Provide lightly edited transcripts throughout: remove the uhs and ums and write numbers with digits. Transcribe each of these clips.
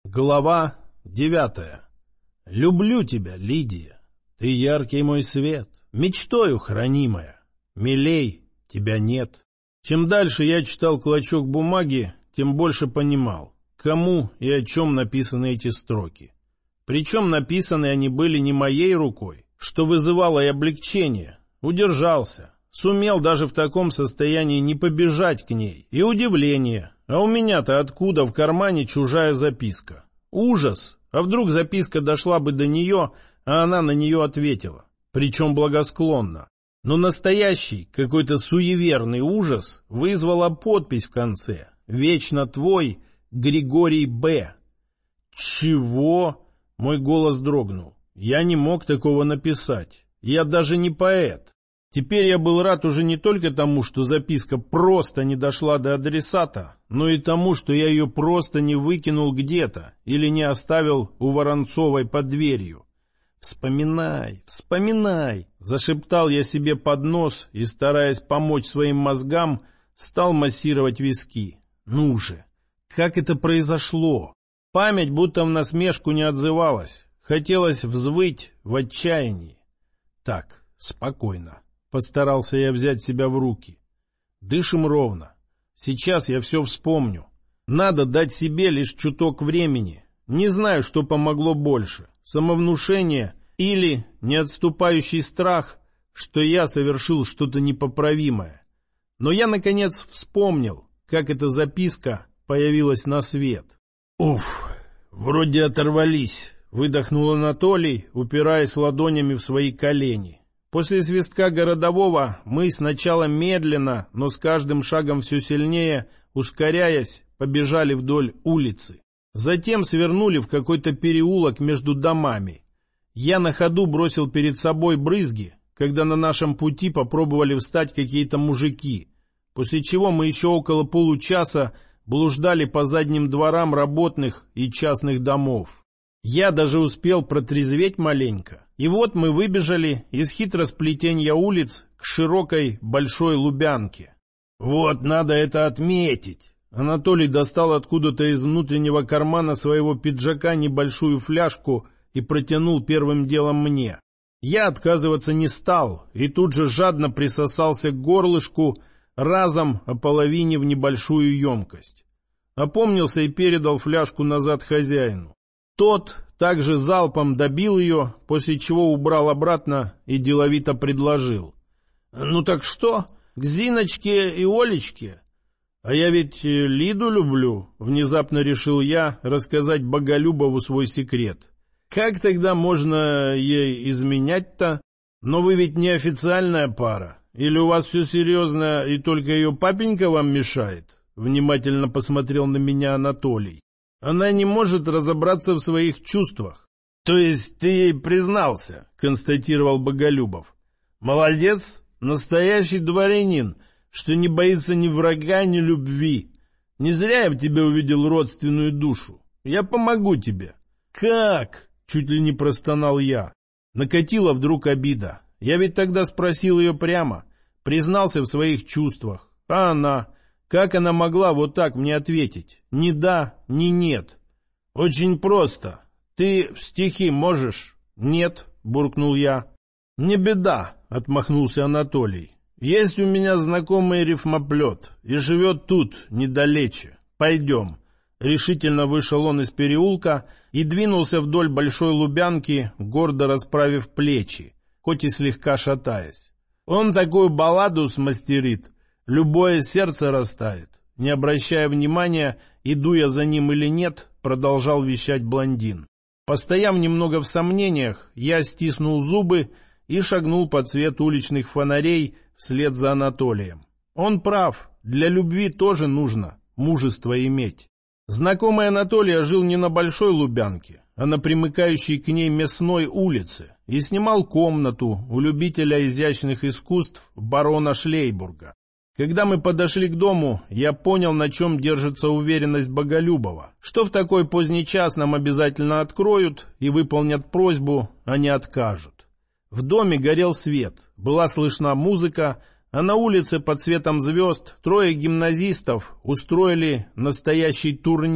Глава 9. Люблю тебя, Лидия. Ты яркий мой свет, мечтою хранимая. Милей тебя нет. Чем дальше я читал клочок бумаги, тем больше понимал, кому и о чем написаны эти строки. Причем написаны они были не моей рукой, что вызывало и облегчение. Удержался. Сумел даже в таком состоянии не побежать к ней. И удивление. А у меня-то откуда в кармане чужая записка? Ужас! А вдруг записка дошла бы до нее, а она на нее ответила? Причем благосклонно. Но настоящий, какой-то суеверный ужас вызвала подпись в конце. «Вечно твой, Григорий Б». «Чего?» — мой голос дрогнул. «Я не мог такого написать. Я даже не поэт». Теперь я был рад уже не только тому, что записка просто не дошла до адресата, но и тому, что я ее просто не выкинул где-то или не оставил у Воронцовой под дверью. «Вспоминай, вспоминай!» — зашептал я себе под нос и, стараясь помочь своим мозгам, стал массировать виски. «Ну же! Как это произошло?» Память будто в насмешку не отзывалась. Хотелось взвыть в отчаянии. «Так, спокойно». Постарался я взять себя в руки. Дышим ровно. Сейчас я все вспомню. Надо дать себе лишь чуток времени. Не знаю, что помогло больше. Самовнушение или неотступающий страх, что я совершил что-то непоправимое. Но я, наконец, вспомнил, как эта записка появилась на свет. «Уф, вроде оторвались», — выдохнул Анатолий, упираясь ладонями в свои колени. После свистка городового мы сначала медленно, но с каждым шагом все сильнее, ускоряясь, побежали вдоль улицы. Затем свернули в какой-то переулок между домами. Я на ходу бросил перед собой брызги, когда на нашем пути попробовали встать какие-то мужики, после чего мы еще около получаса блуждали по задним дворам работных и частных домов. Я даже успел протрезветь маленько. И вот мы выбежали из хитросплетения улиц к широкой большой Лубянке. «Вот, надо это отметить!» Анатолий достал откуда-то из внутреннего кармана своего пиджака небольшую фляжку и протянул первым делом мне. Я отказываться не стал и тут же жадно присосался к горлышку, разом ополовинив небольшую емкость. Опомнился и передал фляжку назад хозяину. Тот также залпом добил ее, после чего убрал обратно и деловито предложил. «Ну так что, к Зиночке и Олечке?» «А я ведь Лиду люблю», — внезапно решил я рассказать Боголюбову свой секрет. «Как тогда можно ей изменять-то? Но вы ведь не официальная пара. Или у вас все серьезно и только ее папенька вам мешает?» Внимательно посмотрел на меня Анатолий. «Она не может разобраться в своих чувствах». «То есть ты ей признался», — констатировал Боголюбов. «Молодец, настоящий дворянин, что не боится ни врага, ни любви. Не зря я в тебе увидел родственную душу. Я помогу тебе». «Как?» — чуть ли не простонал я. Накатила вдруг обида. Я ведь тогда спросил ее прямо, признался в своих чувствах. А она... Как она могла вот так мне ответить? Ни да, ни нет. «Очень просто. Ты в стихи можешь?» «Нет», — буркнул я. «Не беда», — отмахнулся Анатолий. «Есть у меня знакомый рифмоплет и живет тут, недалече. Пойдем». Решительно вышел он из переулка и двинулся вдоль большой Лубянки, гордо расправив плечи, хоть и слегка шатаясь. Он такую балладу смастерит, любое сердце растает. Не обращая внимания, иду я за ним или нет, продолжал вещать блондин. Постояв немного в сомнениях, я стиснул зубы и шагнул под свет уличных фонарей вслед за Анатолием. Он прав, для любви тоже нужно мужество иметь. Знакомый Анатолия жил не на Большой Лубянке, а на примыкающей к ней Мясной улице и снимал комнату у любителя изящных искусств барона Шлейбурга. Когда мы подошли к дому, я понял, на чем держится уверенность Боголюбова, что в такой поздний час нам обязательно откроют и выполнят просьбу, а не откажут. В доме горел свет, была слышна музыка, а на улице под светом звезд трое гимназистов устроили настоящий турнир,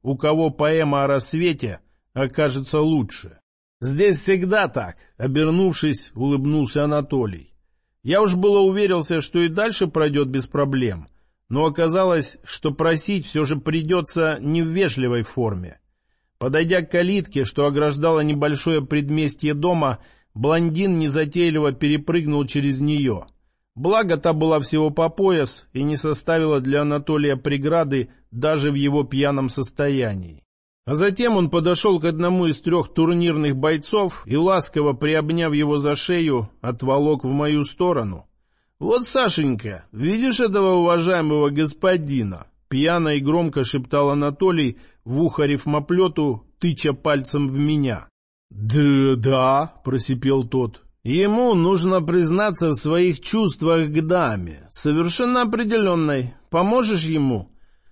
у кого поэма о рассвете окажется лучше. «Здесь всегда так», — обернувшись, улыбнулся Анатолий. Я уж было уверился, что и дальше пройдет без проблем, но оказалось, что просить все же придется не в вежливой форме. Подойдя к калитке, что ограждало небольшое предместье дома, блондин незатейливо перепрыгнул через нее. Благо, та была всего по пояс и не составила для Анатолия преграды даже в его пьяном состоянии. А затем он подошел к одному из 3 турнирных бойцов и, ласково приобняв его за шею, отволок в мою сторону. «Вот, Сашенька, видишь этого уважаемого господина?» Пьяно и громко шептал Анатолий в ухо рифмоплету, тыча пальцем в меня. «Да», — просипел тот. «Ему нужно признаться в своих чувствах к даме, совершенно определенной. Поможешь ему?»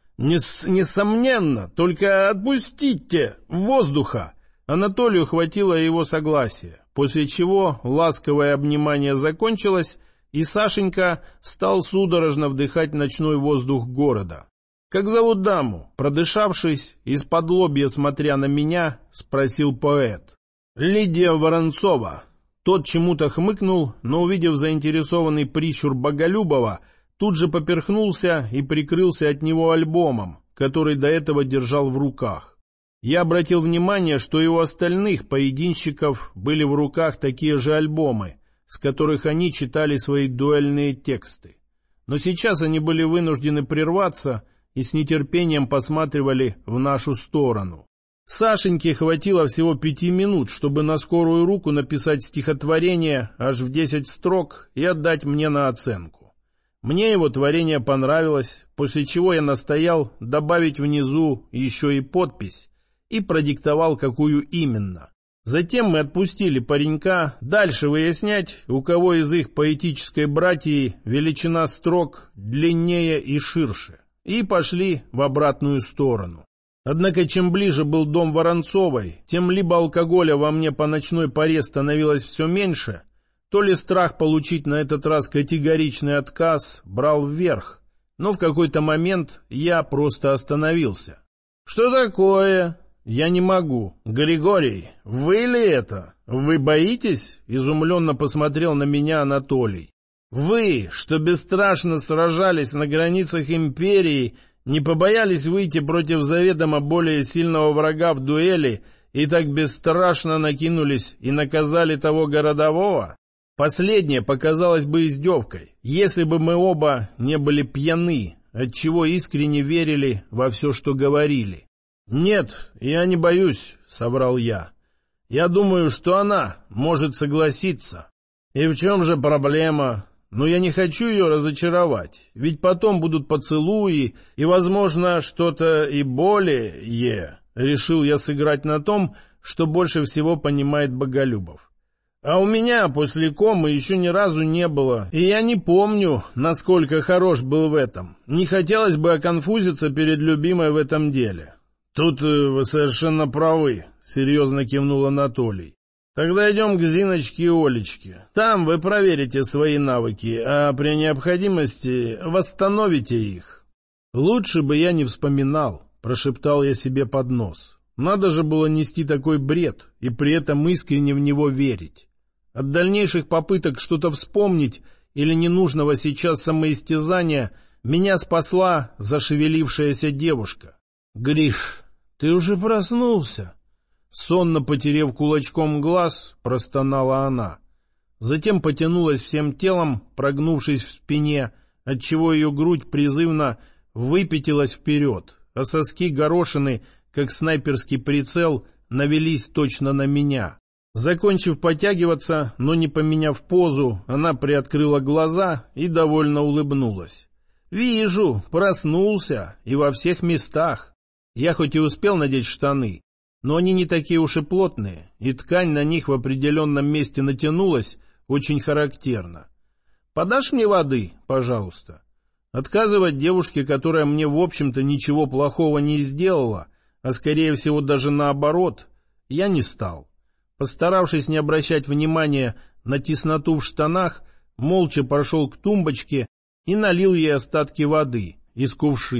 «Несомненно, только отпустите воздуха!» Анатолию хватило его согласия, после чего ласковое обнимание закончилось, и Сашенька стал судорожно вдыхать ночной воздух города. «Как зовут даму?» Продышавшись, из-подлобья смотря на меня, спросил поэт. «Лидия Воронцова». Тот чему-то хмыкнул, но, увидев заинтересованный прищур Боголюбова, тут же поперхнулся и прикрылся от него альбомом, который до этого держал в руках. Я обратил внимание, что и у остальных поединщиков были в руках такие же альбомы, с которых они читали свои дуэльные тексты. Но сейчас они были вынуждены прерваться и с нетерпением посматривали в нашу сторону. Сашеньке хватило всего 5 минут, чтобы на скорую руку написать стихотворение аж в 10 строк и отдать мне на оценку. Мне его творение понравилось, после чего я настоял добавить внизу еще и подпись и продиктовал, какую именно. Затем мы отпустили паренька дальше выяснять, у кого из их поэтической братьи величина строк длиннее и ширше, и пошли в обратную сторону. Однако чем ближе был дом Воронцовой, тем либо алкоголя во мне по ночной поре становилось все меньше, то ли страх получить на этот раз категоричный отказ брал вверх, но в какой-то момент я просто остановился. «Что такое?» «Я не могу». «Григорий, вы ли это? Вы боитесь?» — изумленно посмотрел на меня Анатолий. «Вы, что бесстрашно сражались на границах империи, не побоялись выйти против заведомо более сильного врага в дуэли и так бесстрашно накинулись и наказали того городового?» Последнее показалось бы издевкой, если бы мы оба не были пьяны, отчего искренне верили во все, что говорили. «Нет, я не боюсь», — соврал я. «Я думаю, что она может согласиться». «И в чем же проблема?» «Но я не хочу ее разочаровать, ведь потом будут поцелуи и, возможно, что-то и более». Решил я сыграть на том, что больше всего понимает Боголюбов. «А у меня после комы еще ни разу не было, и я не помню, насколько хорош был в этом. Не хотелось бы оконфузиться перед любимой в этом деле». «Тут вы совершенно правы», — серьезно кивнул Анатолий. «Тогда идем к Зиночке и Олечке. Там вы проверите свои навыки, а при необходимости восстановите их». «Лучше бы я не вспоминал», — прошептал я себе под нос. «Надо же было нести такой бред и при этом искренне в него верить. От дальнейших попыток что-то вспомнить или ненужного сейчас самоистязания меня спасла зашевелившаяся девушка. «Гриш, ты уже проснулся?» Сонно потерев кулачком глаз, простонала она. Затем потянулась всем телом, прогнувшись в спине, отчего ее грудь призывно выпятилась вперед, а соски горошины, как снайперский прицел, навелись точно на меня. Закончив подтягиваться, но не поменяв позу, она приоткрыла глаза и довольно улыбнулась. «Вижу, проснулся, и во всех местах». Я хоть и успел надеть штаны, но они не такие уж и плотные, и ткань на них в определенном месте натянулась очень характерно. «Подашь мне воды, пожалуйста?» Отказывать девушке, которая мне, в общем-то, ничего плохого не сделала, а скорее всего даже наоборот, я не стал. Постаравшись не обращать внимания на тесноту в штанах, молча прошел к тумбочке и налил ей остатки воды из кувшина.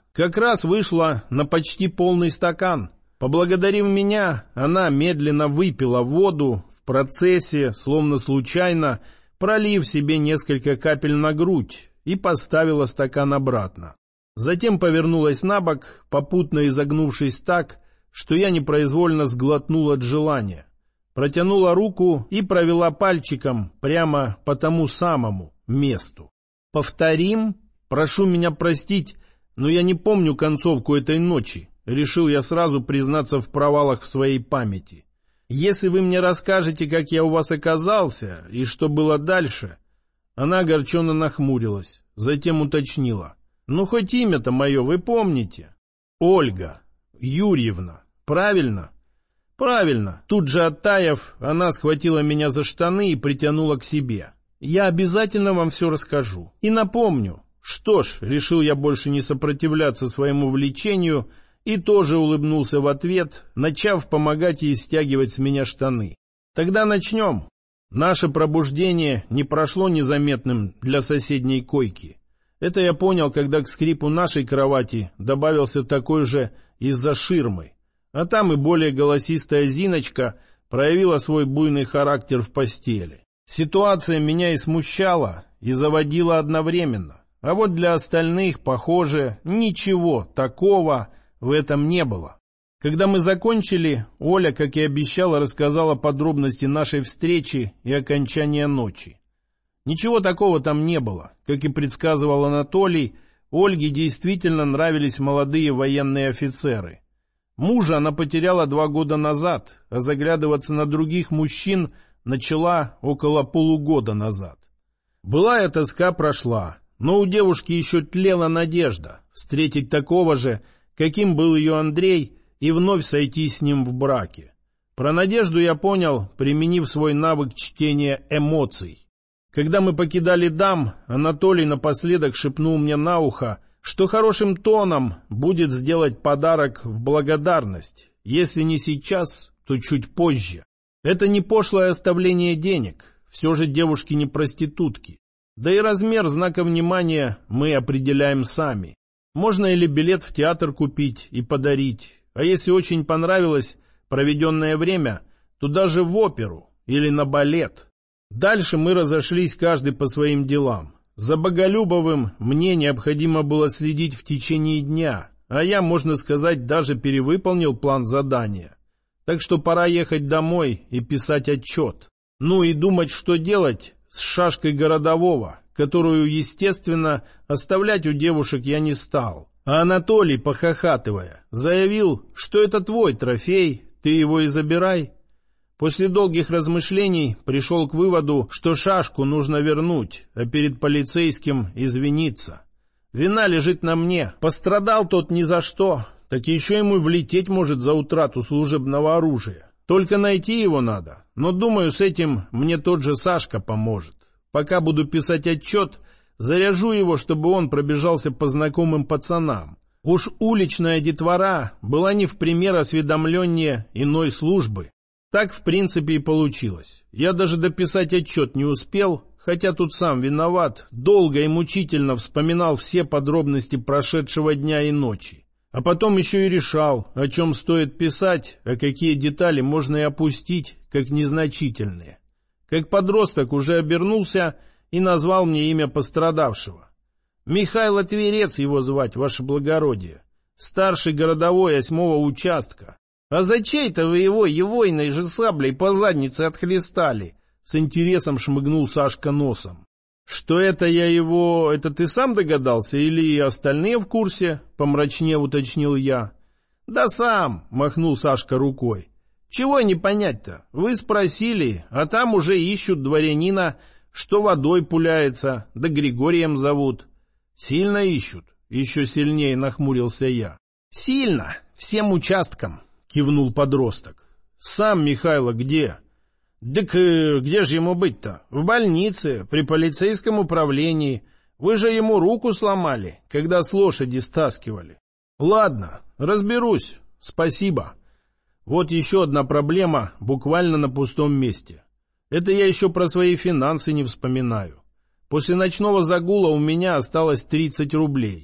как раз вышла на почти полный стакан. Поблагодарив меня, она медленно выпила воду, в процессе, словно случайно, пролив себе несколько капель на грудь, и поставила стакан обратно. Затем повернулась на бок, попутно изогнувшись так, что я непроизвольно сглотнул от желания. Протянула руку и провела пальчиком прямо по тому самому месту. «Повторим? Прошу меня простить, но я не помню концовку этой ночи», — решил я сразу признаться в провалах в своей памяти. «Если вы мне расскажете, как я у вас оказался и что было дальше...» Она огорченно нахмурилась, затем уточнила. «Ну, хоть имя-то мое вы помните?» «Ольга Юрьевна. Правильно?» «Правильно». Тут же оттаяв, она схватила меня за штаны и притянула к себе. «Я обязательно вам все расскажу. И напомню». Что ж, решил я больше не сопротивляться своему влечению и тоже улыбнулся в ответ, начав помогать ей стягивать с меня штаны. «Тогда начнем». Наше пробуждение не прошло незаметным для соседней койки. Это я понял, когда к скрипу нашей кровати добавился такой же из-за ширмы. А там и более голосистая Зиночка проявила свой буйный характер в постели. Ситуация меня и смущала, и заводила одновременно. А вот для остальных, похоже, ничего такого в этом не было. Когда мы закончили, Оля, как и обещала, рассказала подробности нашей встречи и окончания ночи. Ничего такого там не было. Как и предсказывал Анатолий, Ольге действительно нравились молодые военные офицеры. Мужа она потеряла 2 года назад, а заглядываться на других мужчин начала около полугода назад. Былая тоска прошла, но у девушки еще тлела надежда встретить такого же, каким был ее Андрей, и вновь сойти с ним в браке. Про надежду я понял, применив свой навык чтения эмоций. Когда мы покидали дам, Анатолий напоследок шепнул мне на ухо, что хорошим тоном будет сделать подарок в благодарность. Если не сейчас, то чуть позже. Это не пошлое оставление денег, все же девушки не проститутки. Да и размер знака внимания мы определяем сами. Можно или билет в театр купить и подарить, а если очень понравилось проведенное время, то даже в оперу или на балет. Дальше мы разошлись каждый по своим делам. За Боголюбовым мне необходимо было следить в течение дня, а я, можно сказать, даже перевыполнил план задания. Так что пора ехать домой и писать отчет. Ну и думать, что делать с шашкой городового, которую, естественно, оставлять у девушек я не стал. А Анатолий, похохатывая, заявил, что это твой трофей, ты его и забирай. После долгих размышлений пришел к выводу, что шашку нужно вернуть, а перед полицейским извиниться. Вина лежит на мне. Пострадал тот ни за что, так еще ему влететь может за утрату служебного оружия. Только найти его надо. Но, думаю, с этим мне тот же Сашка поможет. Пока буду писать отчет, заряжу его, чтобы он пробежался по знакомым пацанам. Уж уличная детвора была не в пример осведомленнее иной службы. Так, в принципе, и получилось. Я даже дописать отчет не успел, хотя тут сам виноват, долго и мучительно вспоминал все подробности прошедшего дня и ночи. А потом еще и решал, о чем стоит писать, а какие детали можно и опустить, как незначительные. Как подросток уже обернулся и назвал мне имя пострадавшего. Михайло Тверец его звать, ваше благородие. Старший городовой 8-го участка. А за чей-то вы его егойной же саблей по заднице отхлестали? С интересом шмыгнул Сашка носом. Что это я его... Это ты сам догадался или и остальные в курсе? Помрачнее уточнил я. Да сам, махнул Сашка рукой. Чего не понять-то? Вы спросили, а там уже ищут дворянина, что водой пуляется, да Григорием зовут. Сильно ищут? Еще сильнее нахмурился я. Сильно, всем участкам, кивнул подросток. Сам Михайло где? Так где же ему быть-то? В больнице, при полицейском управлении. Вы же ему руку сломали, когда с лошади стаскивали. Ладно, разберусь, спасибо. Вот еще одна проблема буквально на пустом месте. Это я еще про свои финансы не вспоминаю. После ночного загула у меня осталось 30 рублей.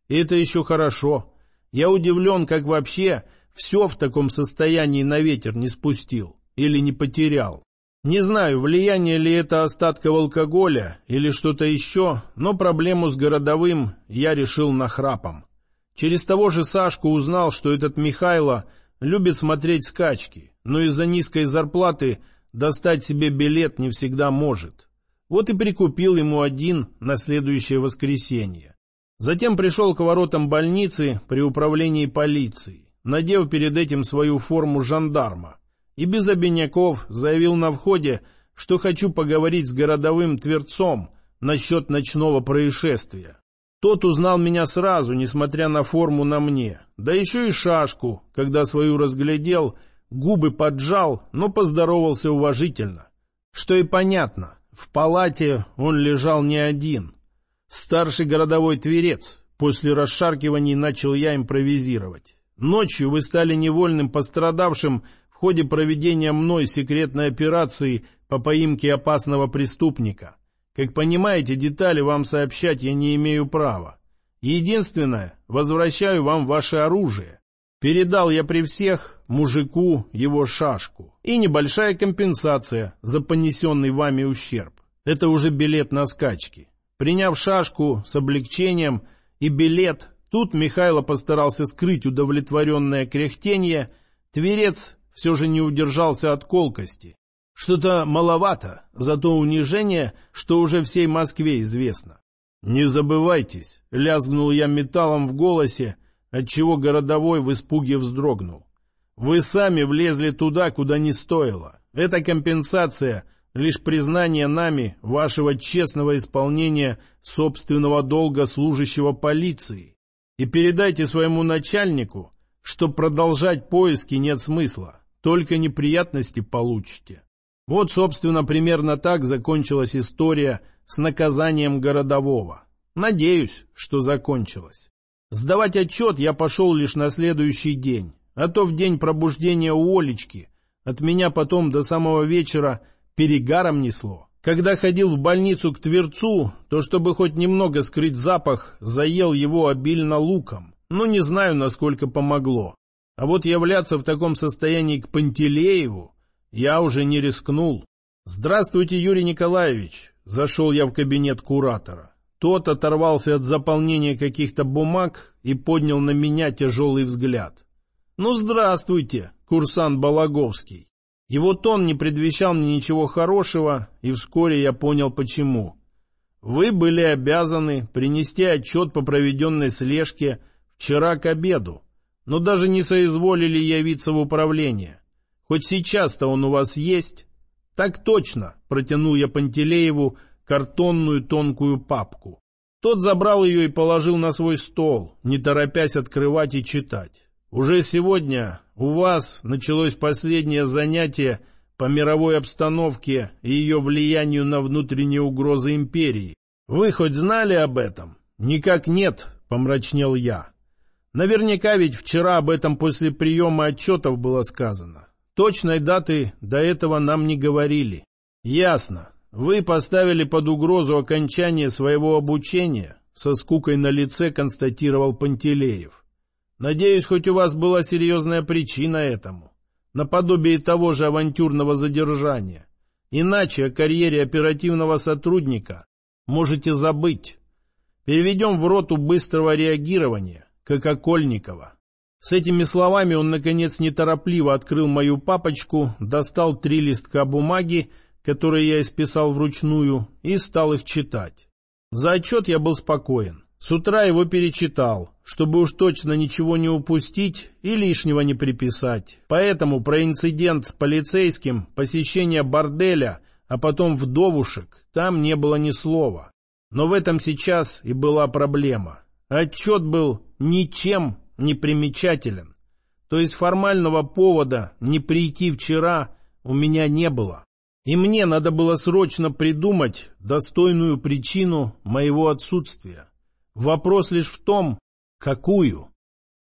И это еще хорошо. Я удивлен, как вообще все в таком состоянии на ветер не спустил или не потерял. Не знаю, влияние ли это остатков алкоголя или что-то еще, но проблему с городовым я решил нахрапом. Через того же Сашку узнал, что этот Михайло любит смотреть скачки, но из-за низкой зарплаты достать себе билет не всегда может. Вот и прикупил ему один на следующее воскресенье. Затем пришел к воротам больницы при управлении полиции, надев перед этим свою форму жандарма, и без обиняков заявил на входе, что хочу поговорить с городовым Тверцом насчет ночного происшествия. Тот узнал меня сразу, несмотря на форму на мне, да еще и шашку, когда свою разглядел, губы поджал, но поздоровался уважительно. Что и понятно, в палате он лежал не один. Старший городовой Тверец. После расшаркиваний начал я импровизировать. Ночью вы стали невольным пострадавшим в ходе проведения мной секретной операции по поимке опасного преступника. Как понимаете, детали вам сообщать я не имею права. Единственное, возвращаю вам ваше оружие. Передал я при всех мужику его шашку. И небольшая компенсация за понесенный вами ущерб. Это уже билет на скачки. Приняв шашку с облегчением и билет, тут Михайло постарался скрыть удовлетворенное кряхтение. Тверец все же не удержался от колкости. Что-то маловато за то унижение, что уже всей Москве известно. «Не забывайтесь», — лязгнул я металлом в голосе, отчего городовой в испуге вздрогнул. «Вы сами влезли туда, куда не стоило. Эта компенсация — лишь признание нами вашего честного исполнения собственного долга служащего полиции. И передайте своему начальнику, что продолжать поиски нет смысла, только неприятности получите». Вот, собственно, примерно так закончилась история с наказанием городового. Надеюсь, что закончилась. Сдавать отчет я пошел лишь на следующий день, а то в день пробуждения у Олечки от меня потом до самого вечера перегаром несло. Когда ходил в больницу к Тверцу, то, чтобы хоть немного скрыть запах, заел его обильно луком. Но не знаю, насколько помогло. А вот являться в таком состоянии к Пантелееву я уже не рискнул. «Здравствуйте, Юрий Николаевич!» Зашел я в кабинет куратора. Тот оторвался от заполнения каких-то бумаг и поднял на меня тяжелый взгляд. «Ну, здравствуйте, курсант Балаговский!» Его тон не предвещал мне ничего хорошего, и вскоре я понял, почему. «Вы были обязаны принести отчет по проведенной слежке вчера к обеду, но даже не соизволили явиться в управление. Хоть сейчас-то он у вас есть?» «Так точно», — протянул я Пантелееву картонную тонкую папку. Тот забрал ее и положил на свой стол, не торопясь открывать и читать. «Уже сегодня у вас началось последнее занятие по мировой обстановке и ее влиянию на внутренние угрозы империи. Вы хоть знали об этом?» «Никак нет», — помрачнел я. «Наверняка ведь вчера об этом после приема отчетов было сказано. Точной даты до этого нам не говорили». «Ясно. Вы поставили под угрозу окончание своего обучения», — со скукой на лице констатировал Пантелеев. «Надеюсь, хоть у вас была серьезная причина этому, наподобие того же авантюрного задержания. Иначе о карьере оперативного сотрудника можете забыть. Переведем в роту быстрого реагирования, как Окольникова». С этими словами он, наконец, неторопливо открыл мою папочку, достал 3 листка бумаги, которые я исписал вручную, и стал их читать. За отчет я был спокоен. С утра его перечитал, чтобы уж точно ничего не упустить и лишнего не приписать. Поэтому про инцидент с полицейским, посещение борделя, а потом вдовушек, там не было ни слова. Но в этом сейчас и была проблема. Отчет был ничем не примечателен. То есть формального повода не прийти вчера у меня не было. И мне надо было срочно придумать достойную причину моего отсутствия. Вопрос лишь в том, какую.